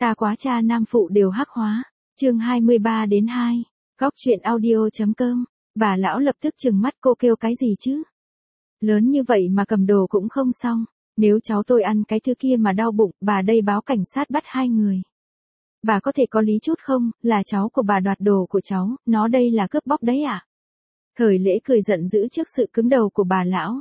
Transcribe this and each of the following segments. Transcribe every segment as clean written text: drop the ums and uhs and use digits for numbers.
Ta quá cha nam phụ đều hắc hóa. Chương 23-2. Góc truyện audio.com. Bà lão lập tức trừng mắt, cô kêu cái gì chứ? Lớn như vậy mà cầm đồ cũng không xong. Nếu cháu tôi ăn cái thứ kia mà đau bụng, bà đây báo cảnh sát bắt 2 người. Bà có thể có lý chút không, là cháu của bà đoạt đồ của cháu, nó đây là cướp bóc đấy à? Thời Lễ cười giận dữ trước sự cứng đầu của bà lão.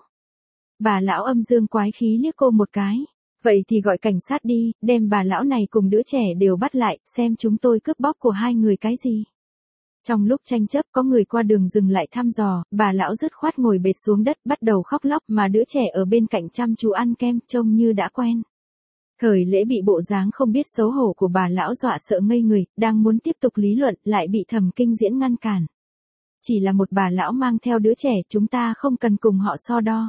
Bà lão âm dương quái khí liếc cô một cái. Vậy thì gọi cảnh sát đi, đem bà lão này cùng đứa trẻ đều bắt lại, xem chúng tôi cướp bóc của 2 người cái gì. Trong lúc tranh chấp có người qua đường dừng lại thăm dò, bà lão dứt khoát ngồi bệt xuống đất bắt đầu khóc lóc mà đứa trẻ ở bên cạnh chăm chú ăn kem trông như đã quen. Thời Lễ bị bộ dáng không biết xấu hổ của bà lão dọa sợ ngây người, đang muốn tiếp tục lý luận lại bị Thẩm Kinh Diễn ngăn cản. Chỉ là một bà lão mang theo đứa trẻ, chúng ta không cần cùng họ so đo.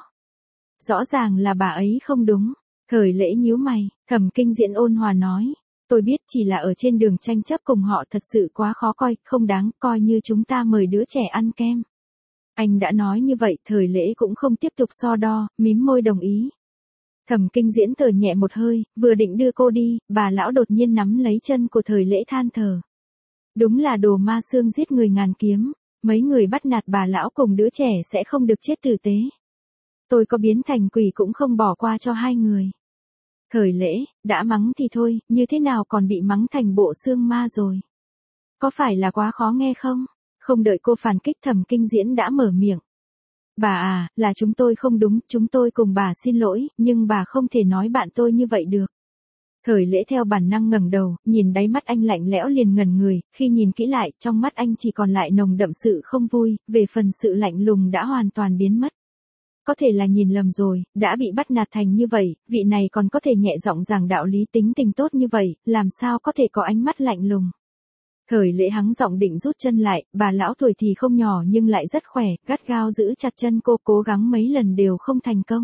Rõ ràng là bà ấy không đúng. Thời Lễ nhíu mày, Thẩm Kinh Diễn ôn hòa nói. Tôi biết chỉ là ở trên đường tranh chấp cùng họ thật sự quá khó coi, không đáng, coi như chúng ta mời đứa trẻ ăn kem. Anh đã nói như vậy, Thời Lễ cũng không tiếp tục so đo, mím môi đồng ý. Thẩm Kinh Diễn thở nhẹ một hơi, vừa định đưa cô đi, bà lão đột nhiên nắm lấy chân của Thời Lễ than thở. Đúng là đồ ma xương giết người ngàn kiếm, mấy người bắt nạt bà lão cùng đứa trẻ sẽ không được chết tử tế. Tôi có biến thành quỷ cũng không bỏ qua cho 2 người. Thời Lễ, đã mắng thì thôi, như thế nào còn bị mắng thành bộ xương ma rồi? Có phải là quá khó nghe không? Không đợi cô phản kích, Thẩm Kinh Diễn đã mở miệng. Bà à, là chúng tôi không đúng, chúng tôi cùng bà xin lỗi, nhưng bà không thể nói bạn tôi như vậy được. Thời Lễ theo bản năng ngẩng đầu, nhìn đáy mắt anh lạnh lẽo liền ngẩn người, khi nhìn kỹ lại, trong mắt anh chỉ còn lại nồng đậm sự không vui, về phần sự lạnh lùng đã hoàn toàn biến mất. Có thể là nhìn lầm rồi, đã bị bắt nạt thành như vậy, vị này còn có thể nhẹ giọng giảng đạo lý tính tình tốt như vậy, làm sao có thể có ánh mắt lạnh lùng. Thời Lễ hắng giọng định rút chân lại, bà lão tuổi thì không nhỏ nhưng lại rất khỏe, gắt gao giữ chặt chân cô, cố gắng mấy lần đều không thành công.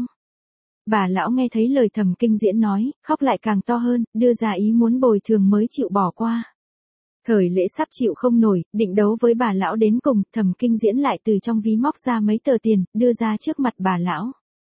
Bà lão nghe thấy lời Thẩm Kinh Diễn nói, khóc lại càng to hơn, đưa ra ý muốn bồi thường mới chịu bỏ qua. Thời Lễ sắp chịu không nổi, định đấu với bà lão đến cùng, Thẩm Kinh Diễn lại từ trong ví móc ra mấy tờ tiền, đưa ra trước mặt bà lão.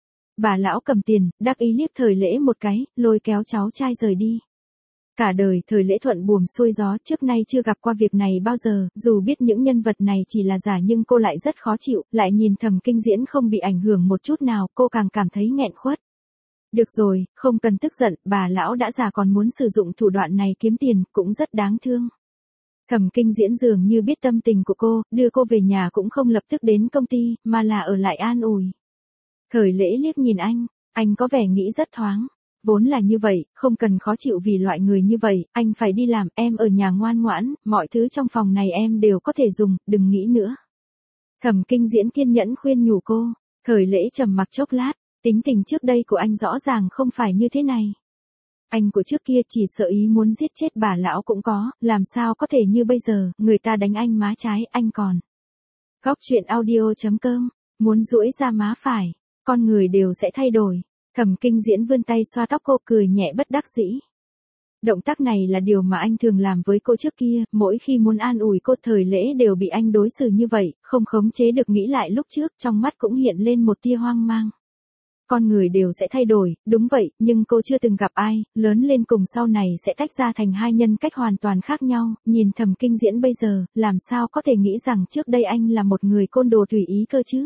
Bà lão cầm tiền, đắc ý liếc Thời Lễ một cái, lôi kéo cháu trai rời đi. Cả đời Thời Lễ thuận buồm xuôi gió, trước nay chưa gặp qua việc này bao giờ, dù biết những nhân vật này chỉ là giả nhưng cô lại rất khó chịu, lại nhìn Thẩm Kinh Diễn không bị ảnh hưởng một chút nào, cô càng cảm thấy nghẹn khuất. Được rồi, không cần tức giận, bà lão đã già còn muốn sử dụng thủ đoạn này kiếm tiền, cũng rất đáng thương. Thẩm Kinh Diễn dường như biết tâm tình của cô, đưa cô về nhà cũng không lập tức đến công ty, mà là ở lại an ủi. Thời Lễ liếc nhìn anh có vẻ nghĩ rất thoáng. Vốn là như vậy, không cần khó chịu vì loại người như vậy, anh phải đi làm, em ở nhà ngoan ngoãn, mọi thứ trong phòng này em đều có thể dùng, đừng nghĩ nữa. Thẩm Kinh Diễn kiên nhẫn khuyên nhủ cô. Thời Lễ trầm mặc chốc lát, tính tình trước đây của anh rõ ràng không phải như thế này. Anh của trước kia chỉ sợ ý muốn giết chết bà lão cũng có, làm sao có thể như bây giờ, người ta đánh anh má trái, anh còn. Góc truyện audio.com, muốn duỗi ra má phải, con người đều sẽ thay đổi. Thẩm Kinh Diễn vươn tay xoa tóc cô, cười nhẹ bất đắc dĩ. Động tác này là điều mà anh thường làm với cô trước kia, mỗi khi muốn an ủi cô Thời Lễ đều bị anh đối xử như vậy, không khống chế được nghĩ lại lúc trước, trong mắt cũng hiện lên một tia hoang mang. Con người đều sẽ thay đổi, đúng vậy, nhưng cô chưa từng gặp ai, lớn lên cùng sau này sẽ tách ra thành 2 nhân cách hoàn toàn khác nhau, nhìn Thẩm Kinh Diễn bây giờ, làm sao có thể nghĩ rằng trước đây anh là một người côn đồ tùy ý cơ chứ?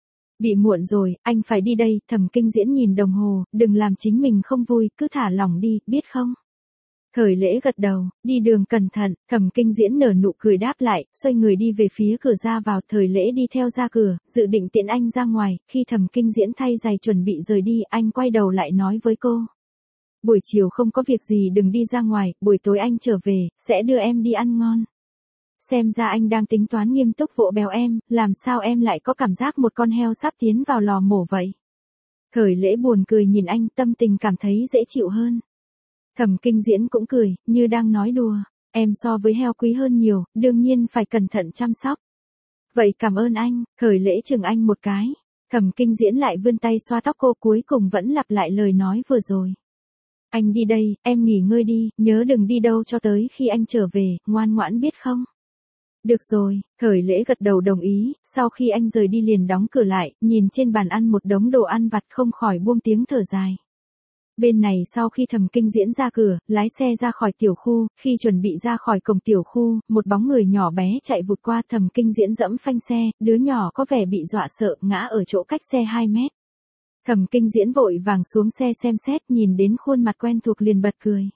Bị muộn rồi, anh phải đi đây, Thẩm Kinh Diễn nhìn đồng hồ, đừng làm chính mình không vui, cứ thả lỏng đi, biết không? Thời Lễ gật đầu, đi đường cẩn thận, Thẩm Kinh Diễn nở nụ cười đáp lại, xoay người đi về phía cửa ra vào, Thời Lễ đi theo ra cửa, dự định tiễn anh ra ngoài, khi Thẩm Kinh Diễn thay giày chuẩn bị rời đi, anh quay đầu lại nói với cô. Buổi chiều không có việc gì đừng đi ra ngoài, buổi tối anh trở về, sẽ đưa em đi ăn ngon. Xem ra anh đang tính toán nghiêm túc vỗ béo em, làm sao em lại có cảm giác một con heo sắp tiến vào lò mổ vậy? Thời Lễ buồn cười nhìn anh, tâm tình cảm thấy dễ chịu hơn. Thẩm Kinh Diễn cũng cười, như đang nói đùa, em so với heo quý hơn nhiều, đương nhiên phải cẩn thận chăm sóc. Vậy cảm ơn anh, Thời Lễ chừng anh một cái. Thẩm Kinh Diễn lại vươn tay xoa tóc cô, cuối cùng vẫn lặp lại lời nói vừa rồi. Anh đi đây, em nghỉ ngơi đi, nhớ đừng đi đâu cho tới khi anh trở về, ngoan ngoãn biết không? Được rồi, Thời Lễ gật đầu đồng ý, sau khi anh rời đi liền đóng cửa lại, nhìn trên bàn ăn một đống đồ ăn vặt không khỏi buông tiếng thở dài. Bên này sau khi Thẩm Kinh Diễn ra cửa, lái xe ra khỏi tiểu khu, khi chuẩn bị ra khỏi cổng tiểu khu, một bóng người nhỏ bé chạy vụt qua. Thẩm Kinh Diễn dẫm phanh xe, đứa nhỏ có vẻ bị dọa sợ, ngã ở chỗ cách xe 2 mét. Thẩm Kinh Diễn vội vàng xuống xe xem xét, nhìn đến khuôn mặt quen thuộc liền bật cười.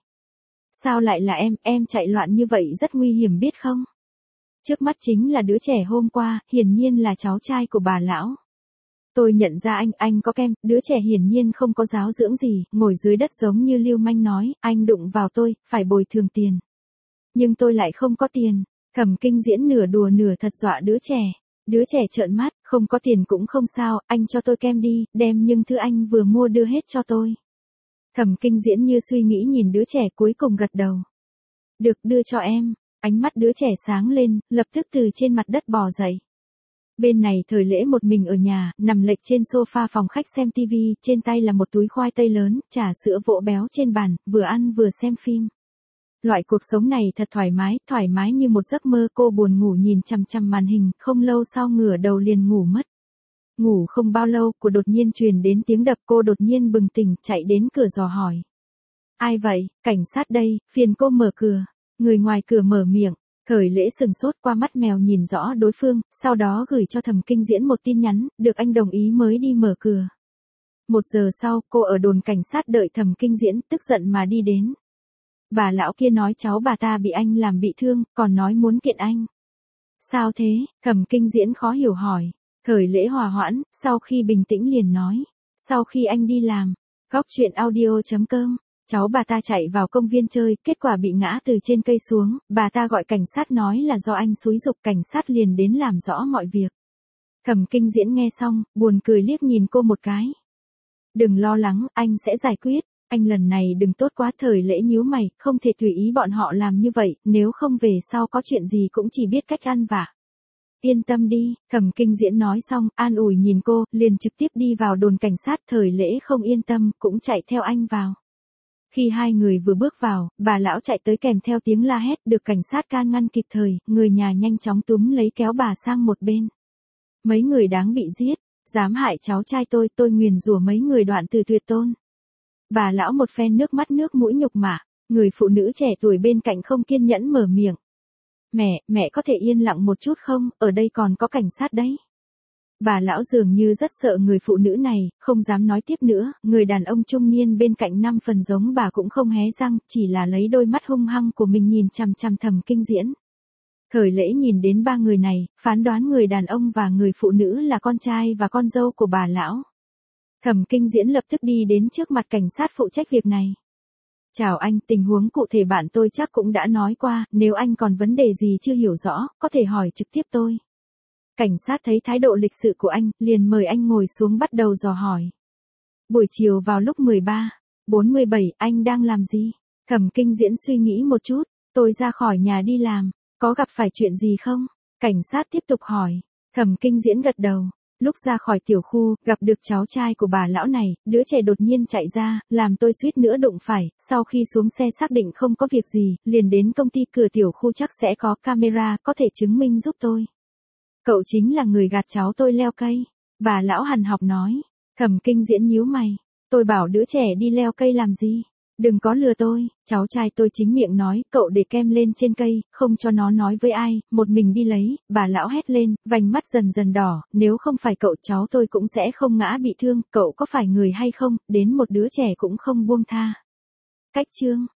Sao lại là em chạy loạn như vậy rất nguy hiểm biết không? Trước mắt chính là đứa trẻ hôm qua, hiển nhiên là cháu trai của bà lão. Tôi nhận ra anh có kem, đứa trẻ hiển nhiên không có giáo dưỡng gì, ngồi dưới đất giống như lưu manh nói, anh đụng vào tôi, phải bồi thường tiền. Nhưng tôi lại không có tiền. Thẩm Kinh Diễn nửa đùa nửa thật dọa đứa trẻ. Đứa trẻ trợn mắt, không có tiền cũng không sao, anh cho tôi kem đi, đem những thứ anh vừa mua đưa hết cho tôi. Thẩm Kinh Diễn như suy nghĩ nhìn đứa trẻ cuối cùng gật đầu. Được, đưa cho em. Ánh mắt đứa trẻ sáng lên, lập tức từ trên mặt đất bò dậy. Bên này Thời Lễ một mình ở nhà, nằm lệch trên sofa phòng khách xem tivi, trên tay là một túi khoai tây lớn, trà sữa vỗ béo trên bàn, vừa ăn vừa xem phim. Loại cuộc sống này thật thoải mái như một giấc mơ. Cô buồn ngủ nhìn chằm chằm màn hình, không lâu sau ngửa đầu liền ngủ mất. Ngủ không bao lâu, cô đột nhiên truyền đến tiếng đập, cô đột nhiên bừng tỉnh, chạy đến cửa dò hỏi. Ai vậy? Cảnh sát đây, phiền cô mở cửa. Người ngoài cửa mở miệng. Thời Lễ sừng sốt, qua mắt mèo nhìn rõ đối phương, sau đó gửi cho Thẩm Kinh Diễn một tin nhắn, được anh đồng ý mới đi mở cửa. 1 giờ sau, cô ở đồn cảnh sát đợi Thẩm Kinh Diễn, tức giận mà đi đến. Bà lão kia nói cháu bà ta bị anh làm bị thương, còn nói muốn kiện anh. Sao thế? Thẩm Kinh Diễn khó hiểu hỏi. Thời Lễ hòa hoãn, sau khi bình tĩnh liền nói. Sau khi anh đi làm, góc chuyện audio.com. Cháu bà ta chạy vào công viên chơi, kết quả bị ngã từ trên cây xuống, bà ta gọi cảnh sát nói là do anh xúi giục, cảnh sát liền đến làm rõ mọi việc. Thẩm Kinh Diễn nghe xong, buồn cười liếc nhìn cô một cái. Đừng lo lắng, anh sẽ giải quyết, anh lần này đừng tốt quá. Thời Lễ nhíu mày, không thể tùy ý bọn họ làm như vậy, nếu không về sau có chuyện gì cũng chỉ biết cách ăn vạ. Yên tâm đi, Thẩm Kinh Diễn nói xong, an ủi nhìn cô, liền trực tiếp đi vào đồn cảnh sát. Thời Lễ không yên tâm, cũng chạy theo anh vào. Khi hai người vừa bước vào, bà lão chạy tới kèm theo tiếng la hét, được cảnh sát can ngăn kịp thời, người nhà nhanh chóng túm lấy kéo bà sang một bên. Mấy người đáng bị giết, dám hại cháu trai tôi nguyền rủa mấy người đoạn từ tuyệt tôn. Bà lão một phen nước mắt nước mũi nhục mạ, người phụ nữ trẻ tuổi bên cạnh không kiên nhẫn mở miệng. Mẹ có thể yên lặng một chút không, ở đây còn có cảnh sát đấy. Bà lão dường như rất sợ người phụ nữ này, không dám nói tiếp nữa. Người đàn ông trung niên bên cạnh 5 phần giống bà cũng không hé răng, chỉ là lấy đôi mắt hung hăng của mình nhìn chằm chằm Thẩm Kinh Diễn. Thời Lễ nhìn đến 3 người này, phán đoán người đàn ông và người phụ nữ là con trai và con dâu của bà lão. Thẩm Kinh Diễn lập tức đi đến trước mặt cảnh sát phụ trách việc này. Chào anh, tình huống cụ thể bạn tôi chắc cũng đã nói qua, nếu anh còn vấn đề gì chưa hiểu rõ, có thể hỏi trực tiếp tôi. Cảnh sát thấy thái độ lịch sự của anh, liền mời anh ngồi xuống bắt đầu dò hỏi. Buổi chiều vào lúc 13:47, anh đang làm gì? Thẩm Kinh Diễn suy nghĩ một chút, tôi ra khỏi nhà đi làm, có gặp phải chuyện gì không? Cảnh sát tiếp tục hỏi. Thẩm Kinh Diễn gật đầu. Lúc ra khỏi tiểu khu, gặp được cháu trai của bà lão này, đứa trẻ đột nhiên chạy ra, làm tôi suýt nữa đụng phải, sau khi xuống xe xác định không có việc gì, liền đến công ty. Cửa tiểu khu chắc sẽ có camera, có thể chứng minh giúp tôi. Cậu chính là người gạt cháu tôi leo cây. Bà lão hằn học nói. Thẩm Kinh Diễn nhíu mày. Tôi bảo đứa trẻ đi leo cây làm gì? Đừng có lừa tôi. Cháu trai tôi chính miệng nói, cậu để kem lên trên cây, không cho nó nói với ai, một mình đi lấy. Bà lão hét lên, vành mắt dần dần đỏ. Nếu không phải cậu cháu tôi cũng sẽ không ngã bị thương. Cậu có phải người hay không, đến một đứa trẻ cũng không buông tha. Cách chương